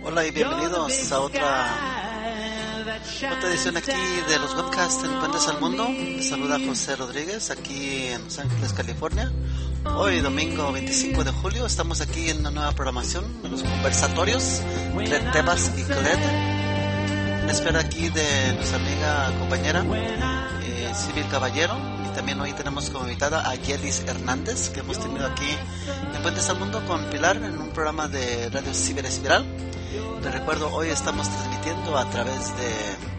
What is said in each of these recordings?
Hola y bienvenidos a otra edición aquí de los webcasts en Puentes al Mundo. Les saluda José Rodríguez aquí en Los Ángeles, California. Hoy, domingo 25 de julio, estamos aquí en una nueva programación de los conversatorios de Tebas y Cled. En espera aquí de nuestra amiga compañera Civil Caballero. Y también hoy tenemos como invitada a Yelis Hernández, que hemos tenido aquí en Puentes al Mundo con Pilar en un programa de Radio Ciberespiral. Les recuerdo, hoy estamos transmitiendo a través de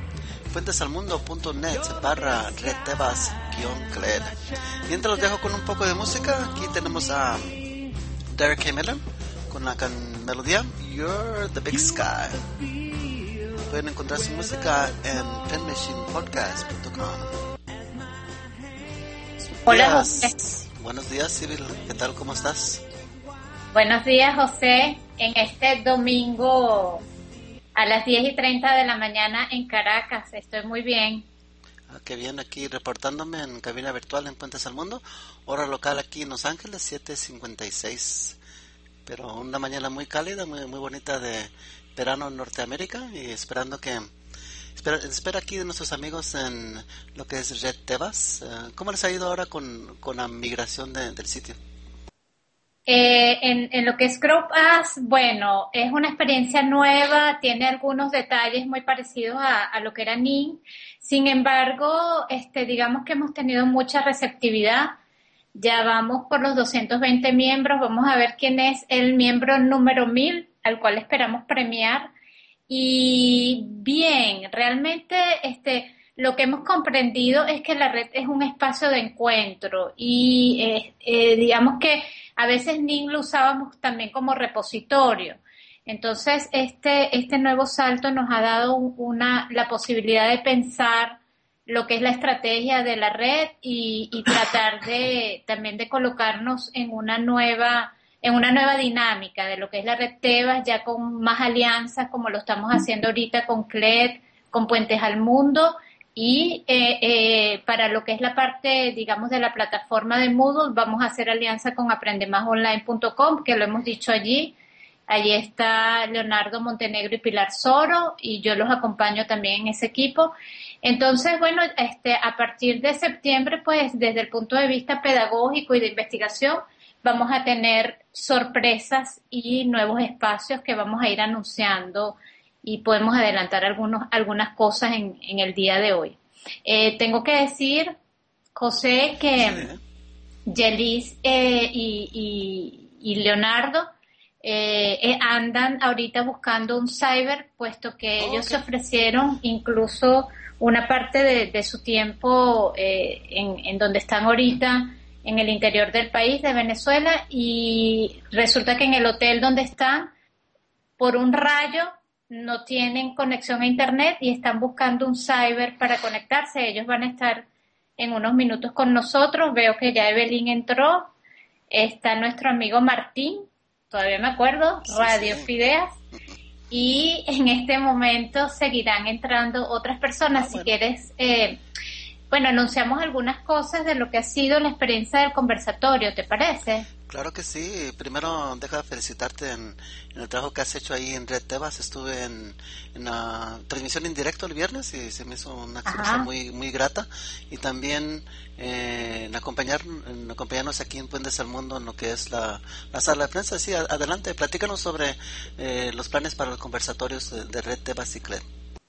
fuentesalmundo.net/redtebas-cled. Mientras los dejo con un poco de música, aquí tenemos a Derek K. Miller con la melodía You're the Big Sky. Pueden encontrar su música en penmachinepodcast.com. Hola, José. Buenos días, Civil. ¿Qué tal? ¿Cómo estás? Buenos días, José. En este domingo a las 10:30 de la mañana en Caracas. Estoy muy bien. Qué bien, aquí reportándome en cabina virtual en Puentes al Mundo. Hora local aquí en Los Ángeles, 7:56. Pero una mañana muy cálida, muy bonita de verano en Norteamérica. Y esperando que... Espera aquí de nuestros amigos en lo que es Red Tebas. ¿Cómo les ha ido ahora con la migración del sitio? En lo que es GrowPass, bueno, es una experiencia nueva, tiene algunos detalles muy parecidos a lo que era NIN. Sin embargo, digamos que hemos tenido mucha receptividad. Ya vamos por los 220 miembros. Vamos a ver quién es el miembro número 1000, al cual esperamos premiar. Y bien, realmente lo que hemos comprendido es que la red es un espacio de encuentro y digamos que a veces NIN lo usábamos también como repositorio. Entonces, este nuevo salto nos ha dado la posibilidad de pensar lo que es la estrategia de la red y tratar también de colocarnos en una nueva dinámica de lo que es la red Tebas, ya con más alianzas como lo estamos haciendo ahorita con CLED, con Puentes al Mundo. Y para lo que es la parte, digamos, de la plataforma de Moodle, vamos a hacer alianza con aprendemásonline.com, que lo hemos dicho allí. Allí está Leonardo Montenegro y Pilar Soro, y yo los acompaño también en ese equipo. Entonces, bueno, a partir de septiembre, pues, desde el punto de vista pedagógico y de investigación, vamos a tener sorpresas y nuevos espacios que vamos a ir anunciando y podemos adelantar algunas cosas en el día de hoy. Tengo que decir, José, que Yelis y Leonardo andan ahorita buscando un cyber, puesto que ellos se ofrecieron incluso una parte de su tiempo en donde están ahorita, en el interior del país de Venezuela, y resulta que en el hotel donde están, por un rayo, no tienen conexión a internet y están buscando un cyber para conectarse. Ellos van a estar en unos minutos con nosotros. Veo que ya Evelyn entró. Está nuestro amigo Martín, todavía me acuerdo, Radio Fideas. Y en este momento seguirán entrando otras personas. Si quieres, anunciamos algunas cosas de lo que ha sido la experiencia del conversatorio, ¿te parece? Claro que sí. Primero, deja felicitarte en el trabajo que has hecho ahí en Red Tebas. Estuve en la transmisión en directo el viernes y se me hizo una experiencia muy grata. Y también en acompañarnos aquí en Puentes al Mundo en lo que es la sala de prensa. Sí, adelante, platícanos sobre los planes para los conversatorios de Red Tebas y CLED.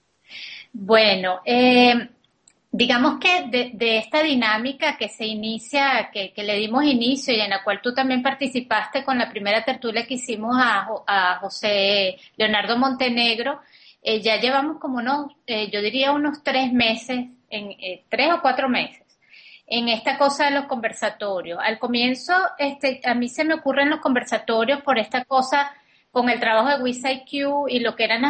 Bueno, digamos que de esta dinámica que se inicia, que le dimos inicio y en la cual tú también participaste con la primera tertulia que hicimos a José Leonardo Montenegro, ya llevamos como yo diría unos 3 meses, 3 o 4 meses, en esta cosa de los conversatorios. Al comienzo, a mí se me ocurren los conversatorios por esta cosa con el trabajo de WizIQ y lo que eran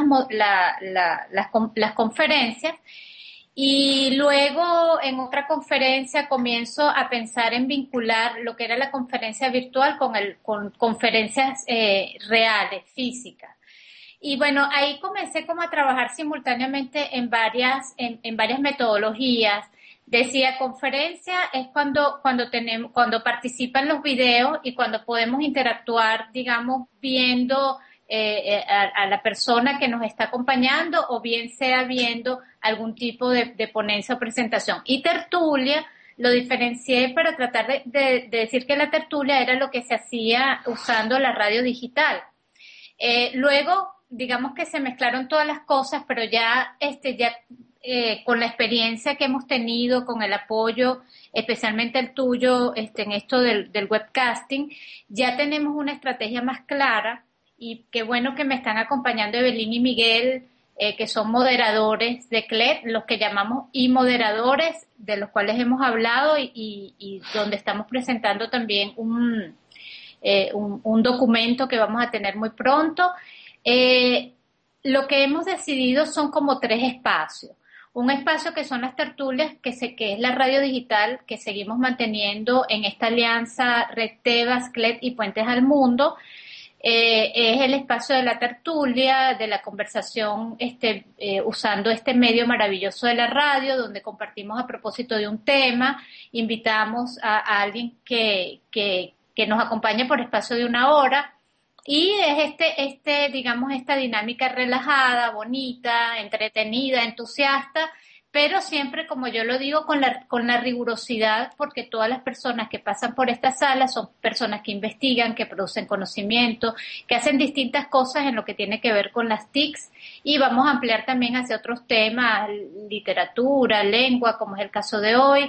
las conferencias. Y luego en otra conferencia comienzo a pensar en vincular lo que era la conferencia virtual con conferencias reales, físicas. Y bueno, ahí comencé como a trabajar simultáneamente en varias metodologías. Decía, conferencia es cuando participan los videos y cuando podemos interactuar, digamos, viendo a la persona que nos está acompañando, o bien sea viendo algún tipo de ponencia o presentación. Y tertulia lo diferencié para tratar de decir que la tertulia era lo que se hacía usando la radio digital. Luego, digamos que se mezclaron todas las cosas, pero ya con la experiencia que hemos tenido, con el apoyo, especialmente el tuyo, en esto del webcasting, ya tenemos una estrategia más clara, y qué bueno que me están acompañando Evelyn y Miguel, que son moderadores de CLED, los que llamamos moderadores, de los cuales hemos hablado y donde estamos presentando también un documento que vamos a tener muy pronto. Lo que hemos decidido son como 3 espacios. Un espacio que son las tertulias, que es la radio digital que seguimos manteniendo en esta alianza Red Tebas, CLED y Puentes al Mundo. Es el espacio de la tertulia, de la conversación, usando este medio maravilloso de la radio, donde compartimos a propósito de un tema, invitamos a alguien que nos acompañe por espacio de 1 hora, y es digamos, esta dinámica relajada, bonita, entretenida, entusiasta, pero siempre, como yo lo digo, con la rigurosidad, porque todas las personas que pasan por esta sala son personas que investigan, que producen conocimiento, que hacen distintas cosas en lo que tiene que ver con las TICs, y vamos a ampliar también hacia otros temas, literatura, lengua, como es el caso de hoy,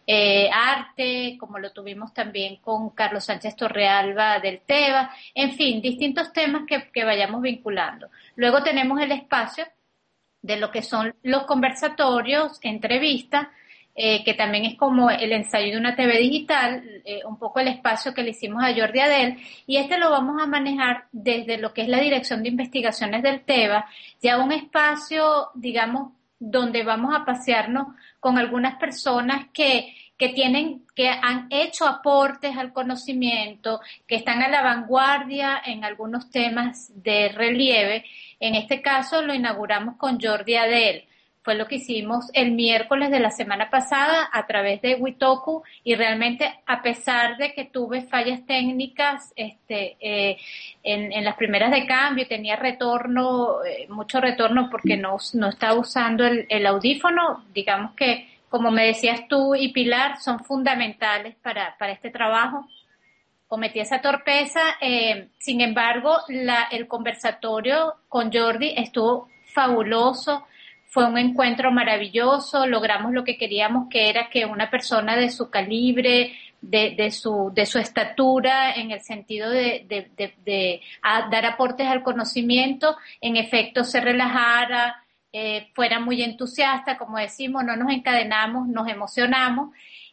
arte, como lo tuvimos también con Carlos Sánchez Torrealba del TEBA, en fin, distintos temas que vayamos vinculando. Luego tenemos el espacio de lo que son los conversatorios, entrevistas, que también es como el ensayo de una TV digital, un poco el espacio que le hicimos a Jordi Adel, y lo vamos a manejar desde lo que es la Dirección de Investigaciones del TEBA, ya un espacio, digamos, donde vamos a pasearnos con algunas personas que han hecho aportes al conocimiento, que están a la vanguardia en algunos temas de relieve. En este caso lo inauguramos con Jordi Adel. Fue lo que hicimos el miércoles de la semana pasada a través de Witoku, y realmente, a pesar de que tuve fallas técnicas en las primeras de cambio, tenía retorno, mucho retorno porque no estaba usando el audífono, digamos que, como me decías tú y Pilar, son fundamentales para este trabajo. Cometí esa torpeza, sin embargo, el conversatorio con Jordi estuvo fabuloso, fue un encuentro maravilloso, logramos lo que queríamos, que era que una persona de su calibre, de su estatura, en el sentido de dar aportes al conocimiento, en efecto se relajara, fuera muy entusiasta, como decimos, no nos encadenamos, nos emocionamos,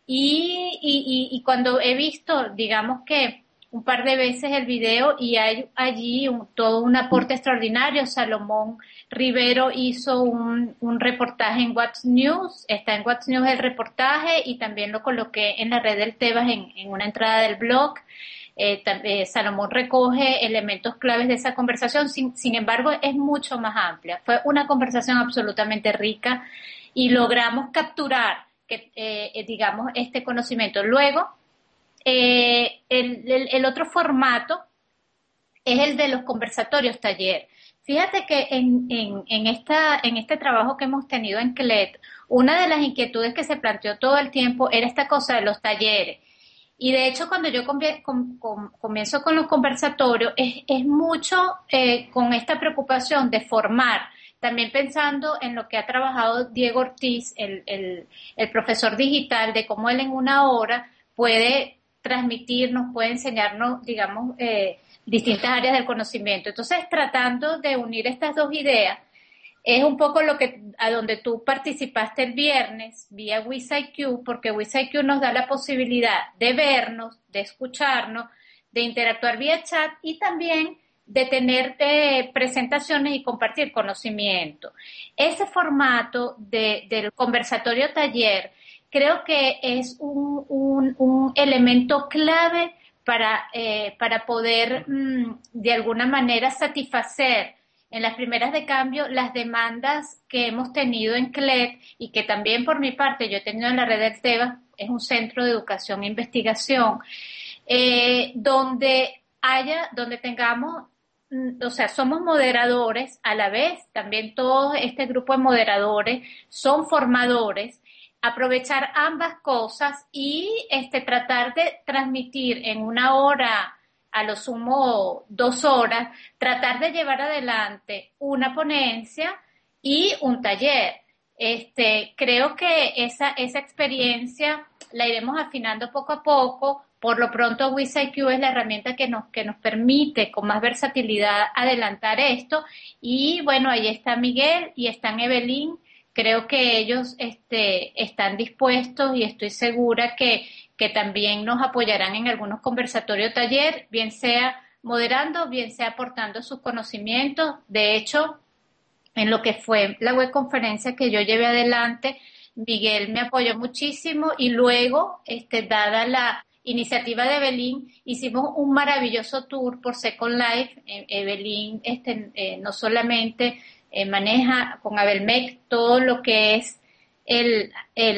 y cuando he visto, digamos que un par de veces el video, y hay allí todo un aporte extraordinario. Salomón Rivero hizo un reportaje en What's News, está en What's News el reportaje, y también lo coloqué en la red del Tebas en una entrada del blog. Salomón recoge elementos claves de esa conversación, sin embargo es mucho más amplia. Fue una conversación absolutamente rica y logramos capturar digamos, este conocimiento. Luego, el otro formato es el de los conversatorios taller. Fíjate que en este trabajo que hemos tenido en CLED, una de las inquietudes que se planteó todo el tiempo era esta cosa de los talleres. Y de hecho, cuando yo comienzo con los conversatorios, es mucho con esta preocupación de formar, también pensando en lo que ha trabajado Diego Ortiz, el profesor digital, de cómo él en 1 hora puede transmitirnos, puede enseñarnos, digamos, distintas áreas del conocimiento. Entonces, tratando de unir estas dos ideas, es un poco a donde tú participaste el viernes vía WizIQ, porque WizIQ nos da la posibilidad de vernos, de escucharnos, de interactuar vía chat y también de tener presentaciones y compartir conocimiento. Ese formato del conversatorio taller creo que es un elemento clave para poder de alguna manera satisfacer en las primeras de cambio las demandas que hemos tenido en CLED, y que también por mi parte yo he tenido en la red del TEBA, es un centro de educación e investigación, donde tengamos o sea, somos moderadores a la vez, también todo este grupo de moderadores son formadores, aprovechar ambas cosas y tratar de transmitir en una hora, a lo sumo 2 horas, tratar de llevar adelante una ponencia y un taller. Creo que esa experiencia la iremos afinando poco a poco. Por lo pronto, WizIQ es la herramienta que nos permite con más versatilidad adelantar esto. Y bueno, ahí está Miguel y están Evelyn. Creo que ellos están dispuestos y estoy segura que también nos apoyarán en algunos conversatorios taller, bien sea moderando, bien sea aportando sus conocimientos. De hecho, en lo que fue la webconferencia que yo llevé adelante, Miguel me apoyó muchísimo y luego, dada la iniciativa de Evelyn, hicimos un maravilloso tour por Second Life. Evelyn no solamente maneja con Abelmec todo lo que es el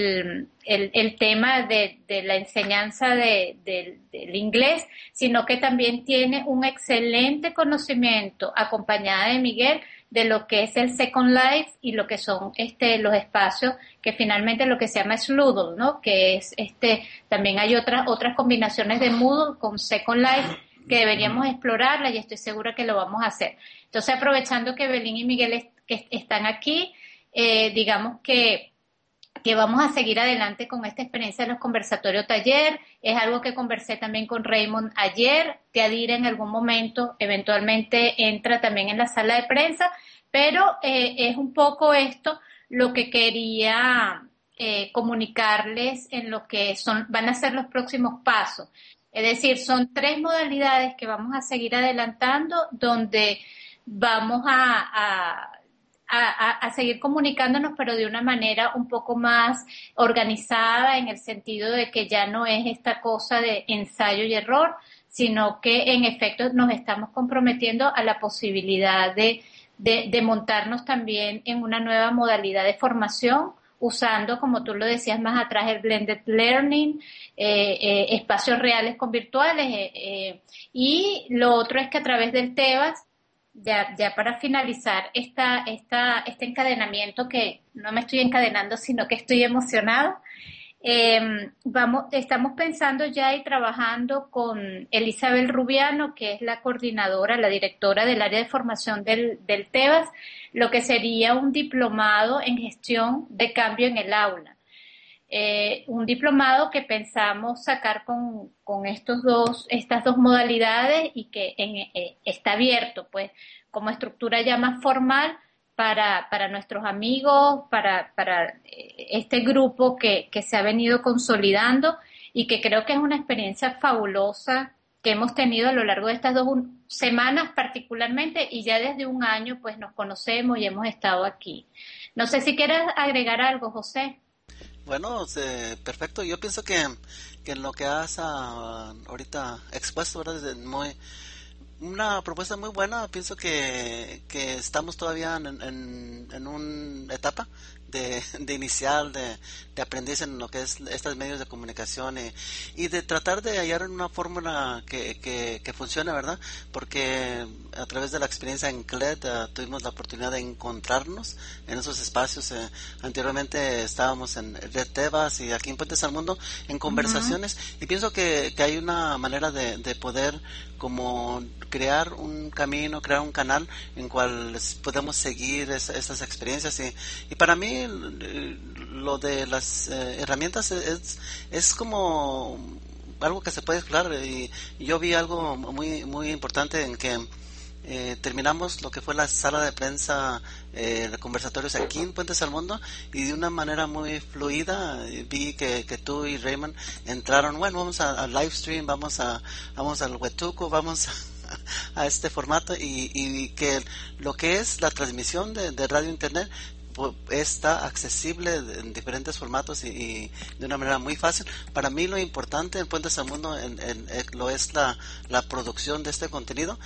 tema de la enseñanza del inglés, sino que también tiene un excelente conocimiento, acompañada de Miguel, de lo que es el Second Life y lo que son los espacios que finalmente lo que se llama es Moodle, ¿no? Que es también hay otras combinaciones de Moodle con Second Life que deberíamos explorarla y estoy segura que lo vamos a hacer. Entonces, aprovechando que Belín y Miguel que están aquí, digamos que vamos a seguir adelante con esta experiencia de los conversatorios taller. Es algo que conversé también con Raymond ayer. Teadira en algún momento eventualmente entra también en la sala de prensa, pero es un poco esto lo que quería comunicarles en lo que van a ser los próximos pasos. Es decir, son 3 modalidades que vamos a seguir adelantando, donde vamos a seguir comunicándonos, pero de una manera un poco más organizada, en el sentido de que ya no es esta cosa de ensayo y error, sino que en efecto nos estamos comprometiendo a la posibilidad de montarnos también en una nueva modalidad de formación, usando, como tú lo decías más atrás, el blended learning, espacios reales con virtuales, y lo otro es que a través del TEBAS, ya para finalizar este encadenamiento, que no me estoy encadenando, sino que estoy emocionada, estamos pensando ya y trabajando con Elizabeth Rubiano, que es la coordinadora, la directora del área de formación del TEBAS, lo que sería un diplomado en gestión de cambio en el aula. Un diplomado que pensamos sacar con estas dos modalidades y que está abierto, pues, como estructura ya más formal para nuestros amigos, para este grupo que se ha venido consolidando y que creo que es una experiencia fabulosa que hemos tenido a lo largo de estas 2 semanas particularmente, y ya desde un año pues nos conocemos y hemos estado aquí. No sé si quieres agregar algo, José. Bueno, perfecto. Yo pienso que en lo que has ahorita expuesto, ¿verdad? Una propuesta muy buena. Pienso que estamos todavía en una etapa de inicial, de aprendiz en lo que es estos medios de comunicación y de tratar de hallar una fórmula que funcione, ¿verdad? Porque a través de la experiencia en CLED tuvimos la oportunidad de encontrarnos en esos espacios. Anteriormente estábamos en Red Tebas y aquí en Puentes al Mundo en conversaciones, y pienso que hay una manera de poder como crear un camino, crear un canal en cual podemos seguir esas experiencias, y para mí lo de las herramientas es como algo que se puede explorar, y yo vi algo muy muy importante en que terminamos lo que fue la sala de prensa de conversatorios aquí en Puentes al Mundo, y de una manera muy fluida vi que tú y Raymond entraron. Bueno, vamos a live stream, vamos al Huetuco, vamos a este formato, y que lo que es la transmisión de radio internet está accesible en diferentes formatos y de una manera muy fácil. Para mí lo importante en Puentes al Mundo lo es la producción de este contenido,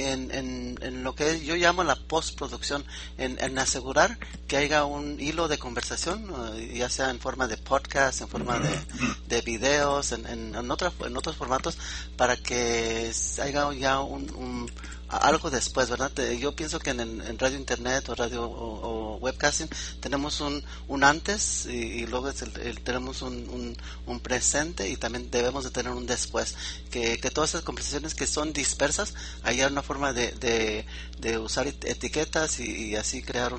en lo que yo llamo la postproducción, en asegurar que haya un hilo de conversación, ya sea en forma de podcast, en forma de videos, en otros formatos, para que haya ya algo después, ¿verdad? Yo pienso que en radio internet o radio o webcasting tenemos un antes y luego tenemos un presente y también debemos de tener un después. Que todas esas conversaciones que son dispersas, hay una forma de usar etiquetas y así crear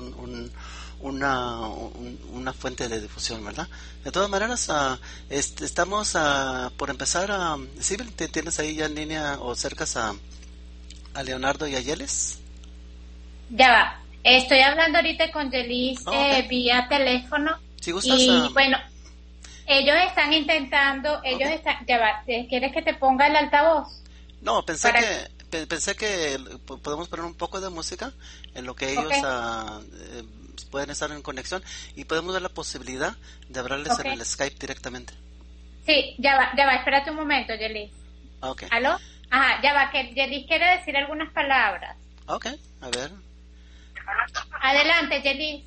una fuente de difusión, ¿verdad? De todas maneras, estamos por empezar. Sibyl, ¿tienes ahí ya en línea o cercas a Leonardo y a Yelis? Ya va. Estoy hablando ahorita con Yelis Okay. vía teléfono. Si gustas, Y bueno, ellos están intentando, ya va, ¿quieres que te ponga el altavoz? No, pensé que podemos poner un poco de música en lo que ellos pueden estar en conexión y podemos dar la posibilidad de hablarles en el Skype directamente. Sí, ya va, espérate un momento, Yelis. Okay. ¿Aló? Ajá, ya va, que Yelis quiere decir algunas palabras. Ok, a ver. Adelante, Yelis.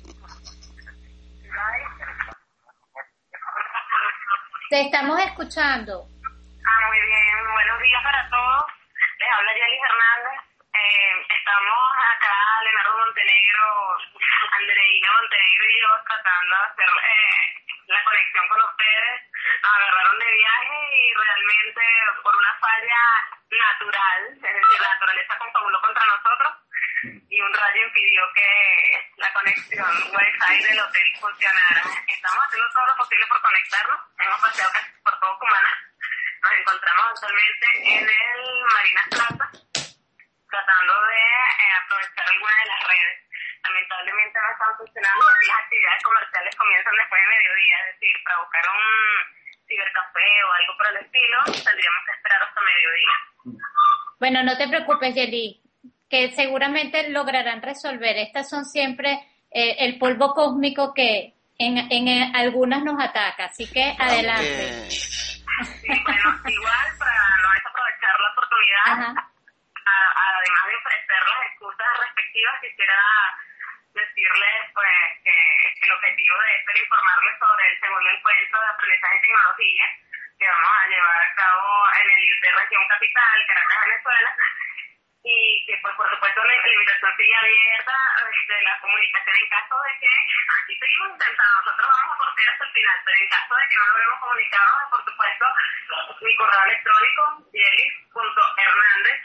Te estamos escuchando. Muy bien, buenos días para todos. Les habla Yelis Hernández. Estamos acá, Leonardo Montenegro, Andreina Montenegro y yo tratando de hacer la conexión con ustedes. Nos agarraron de viaje y realmente por una falla natural, es decir, la naturaleza confabuló contra nosotros y un rayo impidió que la conexión Wi-Fi del hotel funcionara. Estamos haciendo todo lo posible por conectarnos. Hemos paseado casi por todo Cumaná. Nos encontramos actualmente en el Marinas Plaza, tratando de aprovechar alguna de las redes. Lamentablemente no están funcionando y las actividades comerciales comienzan después de mediodía, es decir, para buscar un cibercafé o algo por el estilo, tendríamos que esperar hasta mediodía. Bueno, no te preocupes, Yelis, que seguramente lograrán resolver. Estas son siempre el polvo cósmico que en algunas nos ataca, así que adelante. Sí, bueno, igual para no desaprovechar la oportunidad, además de ofrecer las excusas respectivas, quisiera decirles pues que el objetivo de esto era informarles sobre el segundo encuentro de aprendizaje en tecnología que vamos a llevar a cabo en el de Región Capital, Caracas, Venezuela, y que pues por supuesto la invitación sigue abierta de la comunicación en caso de que aquí seguimos intentando, nosotros vamos a portear hasta el final, pero en caso de que no logremos comunicarnos, por supuesto mi correo electrónico yelis.hernandez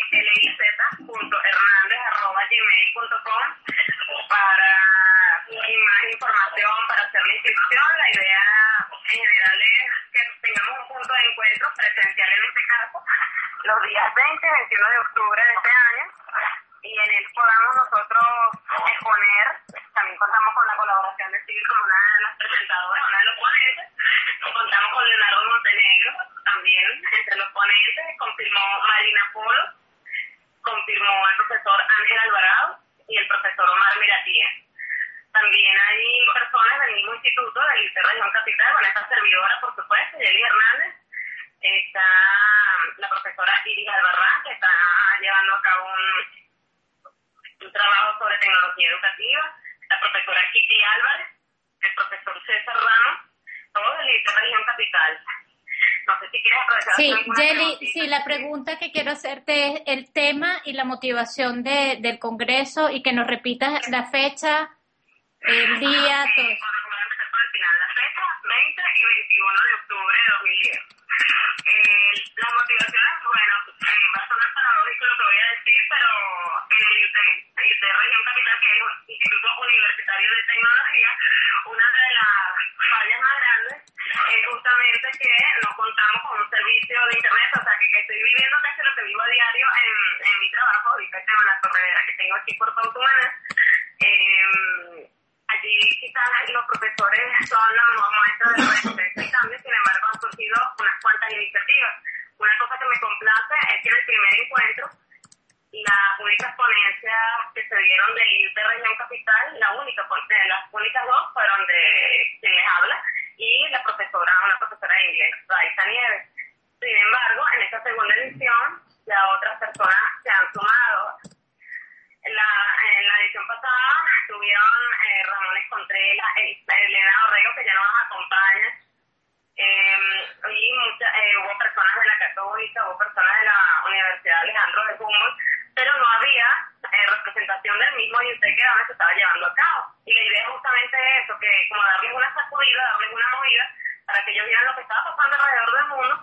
yeliz.hernandez@gmail.com para más información, para hacer la inscripción. La idea en general es que tengamos un punto de encuentro presencial en este caso los días 20 y 21 de octubre de este año, y en él podamos nosotros exponer. También contamos con la colaboración de Civil como una de las presentadoras, una de los ponentes. Contamos con Leonardo Montenegro también entre los ponentes. Confirmó Marina Polo, confirmó el profesor Ángel Alvarado y el profesor Omar Miratía. También hay personas del mismo instituto, del ICE Región Capital, con esta servidora, por supuesto, Yelis Hernández. Está la profesora Iris Albarrán, que está llevando a cabo un trabajo sobre tecnología educativa, la profesora Kitty Álvarez, el profesor César Ramos, todos del ICE Región Capital. No sé si quieres aprovechar. Sí, Yelis, sí, la pregunta que quiero hacerte es el tema y la motivación del Congreso, y que nos repitas la fecha, el día, todo. Bueno, voy a empezar por el final. La fecha, 20 y 21 de octubre de 2010. Las motivaciones, bueno, va a sonar paradójico lo que voy a decir, pero en el ITE Región Capital, que es un instituto universitario de tecnología, una de las fallas más grandes es justamente que no contamos con un servicio de internet, o sea que estoy viviendo casi lo que vivo a diario en mi trabajo, ahorita tengo la corredera que tengo aquí por Pautumaná. Allí quizás los profesores son los nuevos maestros de la resistencia y cambio, sin embargo han surgido unas cuantas iniciativas. Una cosa que me complace es que en el primer encuentro, las únicas ponencias que se dieron del ICE Región Capital, las únicas dos fueron de quien les habla y una profesora de inglés, Raisa Nieves. Sin embargo, en esta segunda edición, ya otras personas se han sumado. En la edición pasada tuvieron Ramones Contreras, Elena Orrego, que ya no nos acompaña, y hubo personas de la Católica, hubo personas de la Universidad Alejandro de Humboldt, pero no había representación del mismo y usted que se estaba llevando a cabo. Y la idea es justamente eso, que como darles una sacudida, darles una movida, para que ellos vieran lo que estaba pasando alrededor del mundo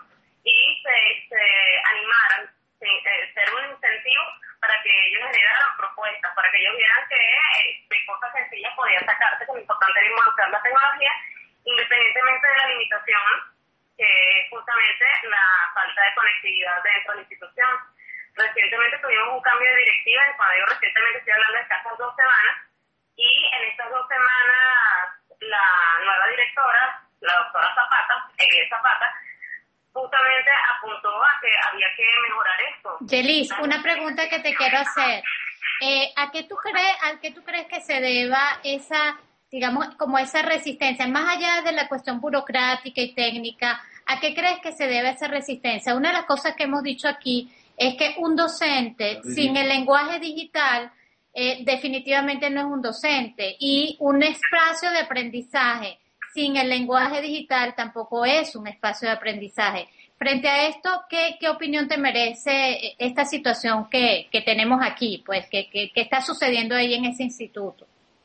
y se animaran, ser un incentivo para que ellos generaran propuestas, para que ellos vieran que de cosas sencillas podía sacarse, que lo importante era involucrar la tecnología, independientemente de la limitación, que es justamente la falta de conectividad dentro de la institución. Recientemente tuvimos un cambio de directiva, y cuando digo recientemente estoy hablando de escasas 2 semanas, y en estas 2 semanas la nueva directora, la doctora Zapata, Zapata, justamente apuntó a que había que mejorar esto. Yelis, una pregunta que te quiero hacer. ¿A qué tú crees que se deba esa, digamos, como esa resistencia, más allá de la cuestión burocrática y técnica? ¿A qué crees que se debe esa resistencia? Una de las cosas que hemos dicho aquí es que un docente sin el lenguaje digital definitivamente no es un docente, y un espacio de aprendizaje sin el lenguaje digital tampoco es un espacio de aprendizaje. Frente a esto, ¿qué opinión te merece esta situación que tenemos aquí, pues, que está sucediendo ahí en ese instituto?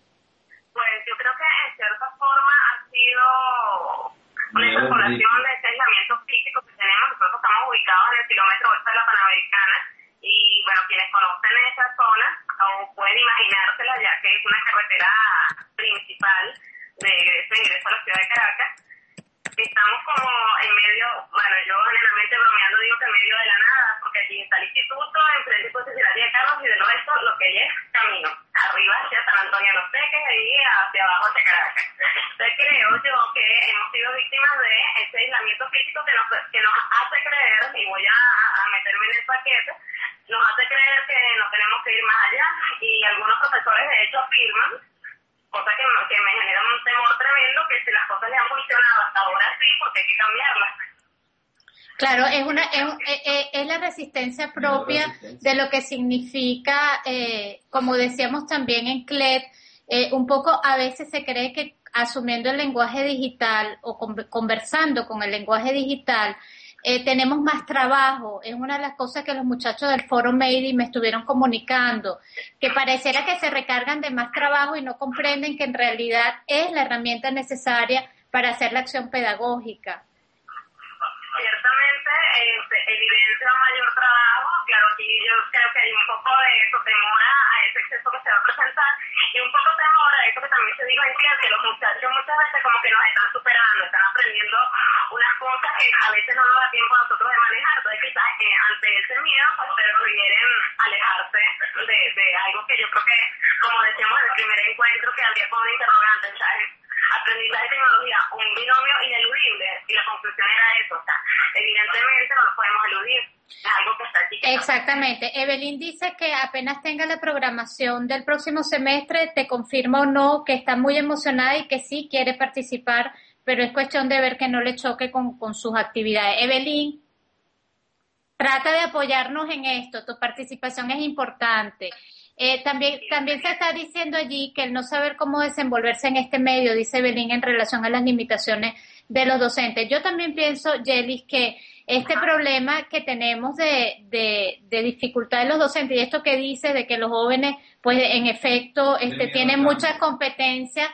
Pues yo creo que en cierta forma ha sido una extrapolación de ese aislamiento físico que tenemos. Nosotros estamos ubicados en el kilómetro 8 de la Panamericana y, bueno, quienes conocen esa zona o pueden imaginársela, ya que es una carretera principal de ingreso a la ciudad de Caracas. Estamos como en medio, bueno, yo generalmente bromeando digo que en medio de la nada, porque allí está el instituto, enfrente pues de de Carlos, y del resto lo que es camino, arriba hacia San Antonio de los Teques y hacia abajo hacia Caracas. Entonces creo yo que hemos sido víctimas de ese aislamiento físico que nos hace creer, y voy a meterme en el paquete, nos hace creer que no tenemos que ir más allá, y algunos profesores de hecho afirman, cosa que me genera un temor tremendo, que si las cosas le han funcionado hasta ahora sí, porque hay que cambiarlas. Claro, es la resistencia propia de lo que significa, como decíamos también en CLED, un poco a veces se cree que asumiendo el lenguaje digital o conversando con el lenguaje digital, tenemos más trabajo. Es una de las cosas que los muchachos del Foro Mayday me estuvieron comunicando, que pareciera que se recargan de más trabajo y no comprenden que en realidad es la herramienta necesaria para hacer la acción pedagógica. Ciertamente evidencia un mayor trabajo. Claro, aquí yo creo que hay un poco de eso, temor a ese exceso que se va a presentar, y un poco temor a eso que también se dijo en clase, que los muchachos muchas veces como que nos están superando, están aprendiendo unas cosas que a veces no nos da tiempo a nosotros de manejar. Entonces quizás ante ese miedo pues prefieren alejarse de algo que yo creo que, como decíamos en el primer encuentro, que había como un interrogante, ¿sabes? Aprendizaje de tecnología, un binomio ineludible, y la conclusión era eso, o sea, evidentemente no lo podemos eludir, es algo que está aquí. Exactamente. Evelyn dice que apenas tenga la programación del próximo semestre, te confirma o no que está muy emocionada y que sí quiere participar, pero es cuestión de ver que no le choque con sus actividades. Evelyn, trata de apoyarnos en esto, tu participación es importante. También se está diciendo allí que el no saber cómo desenvolverse en este medio, dice Belín, en relación a las limitaciones de los docentes. Yo también pienso, Yelis, que este problema que tenemos de dificultad de los docentes, y esto que dice de que los jóvenes, pues en efecto, tienen muchas competencias,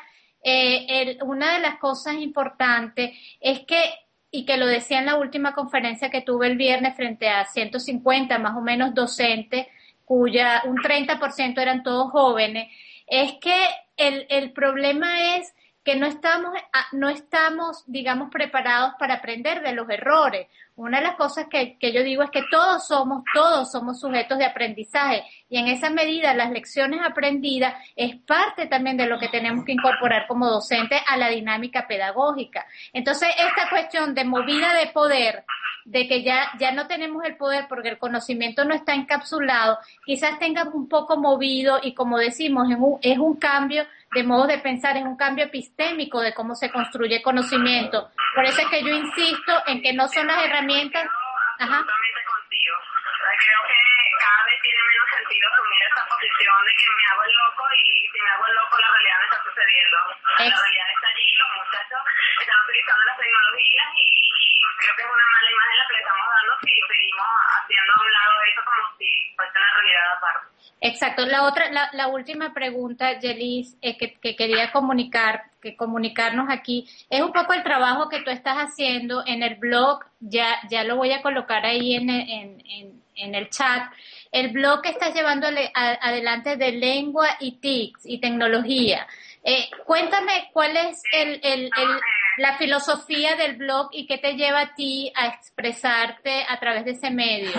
una de las cosas importantes es que, y que lo decía en la última conferencia que tuve el viernes frente a 150 más o menos docentes, cuya un 30% eran todos jóvenes, es que el problema es que no estamos, digamos, preparados para aprender de los errores. Una de las cosas que yo digo es que todos somos sujetos de aprendizaje, y en esa medida las lecciones aprendidas es parte también de lo que tenemos que incorporar como docentes a la dinámica pedagógica. Entonces, esta cuestión de movida de poder, de que ya no tenemos el poder porque el conocimiento no está encapsulado, quizás tenga un poco movido, y como decimos, es un cambio de modo de pensar, es un cambio epistémico de cómo se construye conocimiento. Por eso es que yo insisto en que no son las herramientas. Absolutamente contigo. Creo que cada vez tiene menos sentido asumir esa posición de que me hago el loco, y si me hago el loco la realidad no está sucediendo. La realidad está allí, los muchachos están utilizando las tecnologías y creo que es una mala imagen la que le estamos dando si seguimos haciendo a un lado eso como si fuese una realidad aparte. Exacto. La última pregunta, Yelis, que quería comunicarnos aquí, es un poco el trabajo que tú estás haciendo en el blog. Ya lo voy a colocar ahí en el chat. El blog que estás llevando adelante de lengua y TICs y tecnología. Cuéntame cuál es la filosofía del blog y qué te lleva a ti a expresarte a través de ese medio.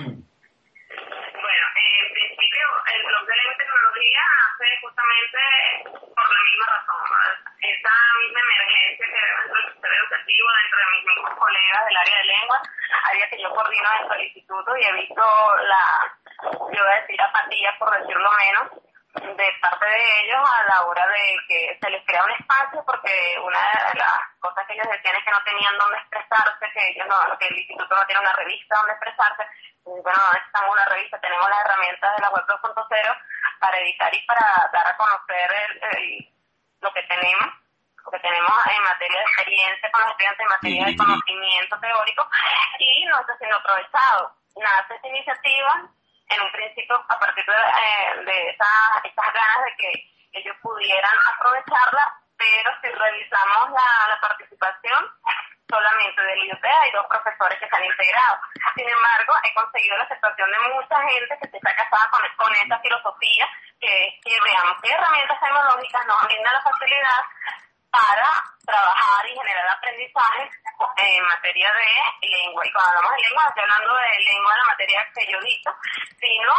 Bueno, en principio el blog de lengua y tecnología nace justamente por la misma razón, ¿no? Esa misma emergencia que veo dentro del sistema educativo, dentro de mis mismos colegas del área de lengua, área que yo coordino dentro del instituto, y he visto yo voy a decir apatía, por decirlo menos, de parte de ellos a la hora de que se les crea un espacio, porque una de las cosas que ellos decían es que no tenían dónde expresarse, que el instituto no tiene una revista donde expresarse. Bueno, no necesitamos una revista, tenemos las herramientas de la web 2.0 para editar y para dar a conocer lo que tenemos en materia de experiencia con los estudiantes, en materia de conocimiento teórico, y no está siendo aprovechado. Nace esta iniciativa en un principio a partir de estas ganas de que ellos pudieran aprovecharla, pero si revisamos la participación solamente del IUT hay 2 profesores que se han integrado. Sin embargo, he conseguido la aceptación de mucha gente que está casada con esta filosofía, que veamos qué herramientas tecnológicas nos brindan la facilidad para trabajar y generar aprendizaje en materia de lengua. Y cuando hablamos de lengua, no estoy hablando de lengua en la materia que yo dicto, sino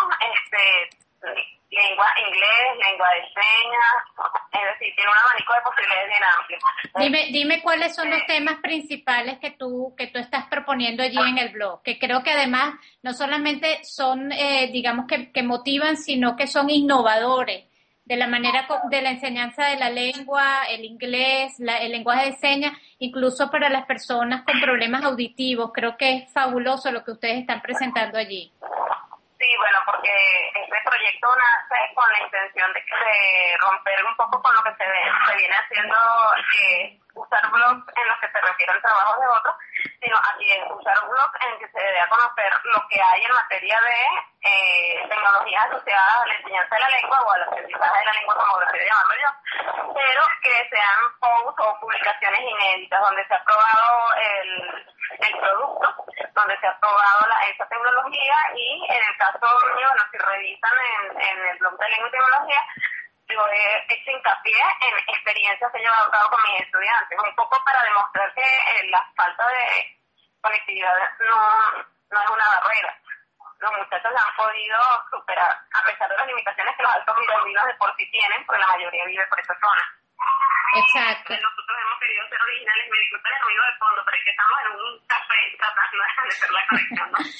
lengua inglés, lengua de señas, es decir, tiene un abanico de posibilidades bien amplio. Dime cuáles son los temas principales que tú estás proponiendo allí en el blog, que creo que además no solamente son, digamos que motivan, sino que son innovadores de la manera de la enseñanza de la lengua, el inglés, el lenguaje de señas, incluso para las personas con problemas auditivos. Creo que es fabuloso lo que ustedes están presentando allí. Sí, bueno, porque este proyecto nace con la intención de romper un poco con lo que se viene haciendo, usar blogs en los que se refieren trabajos de otros, sino aquí usar blogs en que se dé a conocer lo que hay en materia de tecnologías asociadas a la enseñanza de la lengua o al aprendizaje de la lengua, como prefiero llamarlo yo, pero que sean posts o publicaciones inéditas donde se ha probado el producto, donde se ha probado esa tecnología, y en el caso mío, bueno, si revisan en el blog de lengua y tecnología, yo he hecho hincapié en experiencias que he llevado a cabo con mis estudiantes, un poco para demostrar que la falta de conectividad no es una barrera. Los muchachos la han podido superar, a pesar de las limitaciones que los altos vecinos de por sí tienen, porque la mayoría vive por esa zona. Exacto. Nosotros hemos querido ser originales, me disculpen el ruido de fondo, pero es que estamos en un café tratando de hacer la conexión, ¿no?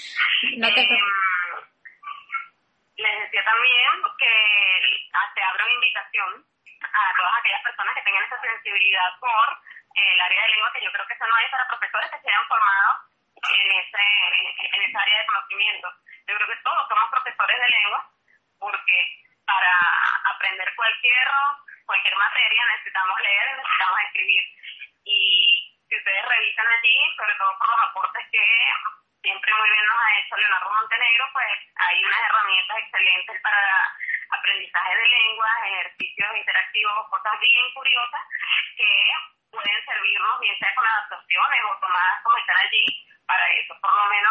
Les decía también que se abre una invitación a todas aquellas personas que tengan esa sensibilidad por el área de lengua, que yo creo que eso no es para profesores que se hayan formado en esa área de conocimiento. Yo creo que todos somos profesores de lengua, porque para aprender cualquier materia necesitamos leer, necesitamos escribir. Y si ustedes revisan allí, sobre todo por los aportes que siempre muy bien nos ha hecho Leonardo Montenegro, pues hay unas herramientas excelentes para aprendizaje de lengua, ejercicios interactivos, cosas bien curiosas que pueden servirnos, bien sea con adaptaciones o tomadas como están allí, para eso. Por lo menos,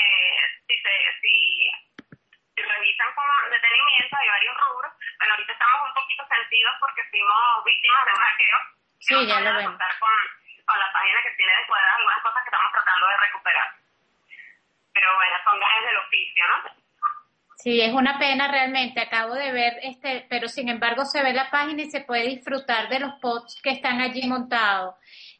si revisan con detenimiento, hay varios rubros. Bueno, ahorita estamos un poquito sentidos porque fuimos víctimas de un hackeo. Sí, ya lo vemos. Con la página que tiene descuadradas algunas cosas que estamos tratando de recuperar. Pero bueno, son gajes del oficio, ¿no? Sí, es una pena realmente. Acabo de ver, pero sin embargo se ve la página y se puede disfrutar de los posts que están allí montados.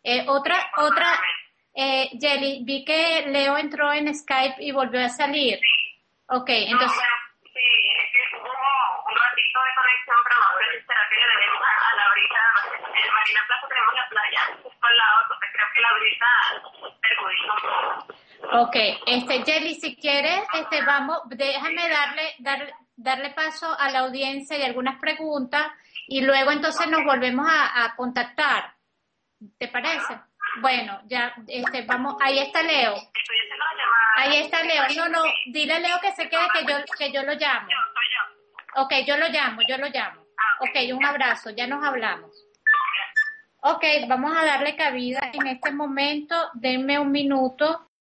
Yeli, vi que Leo entró en Skype y volvió a salir. Sí. Ok, entonces... Sí, es que hubo un ratito de conexión, pero no sé si será que le debemos a la brisa. En Marina Plaza tenemos la playa justo al lado, entonces creo que la brisa perjudica un poco. Ok, Yeli, si quieres, déjame darle paso a la audiencia y algunas preguntas, y luego entonces nos volvemos a contactar. ¿Te parece? Bueno, ya, vamos, ahí está Leo. Estoy haciendo la llamada. Ahí está Leo. No, dile a Leo que se quede, que yo lo llamo. Soy yo. Ok, yo lo llamo. Ok, un abrazo, ya nos hablamos. Ok, vamos a darle cabida en este momento. Denme un minuto.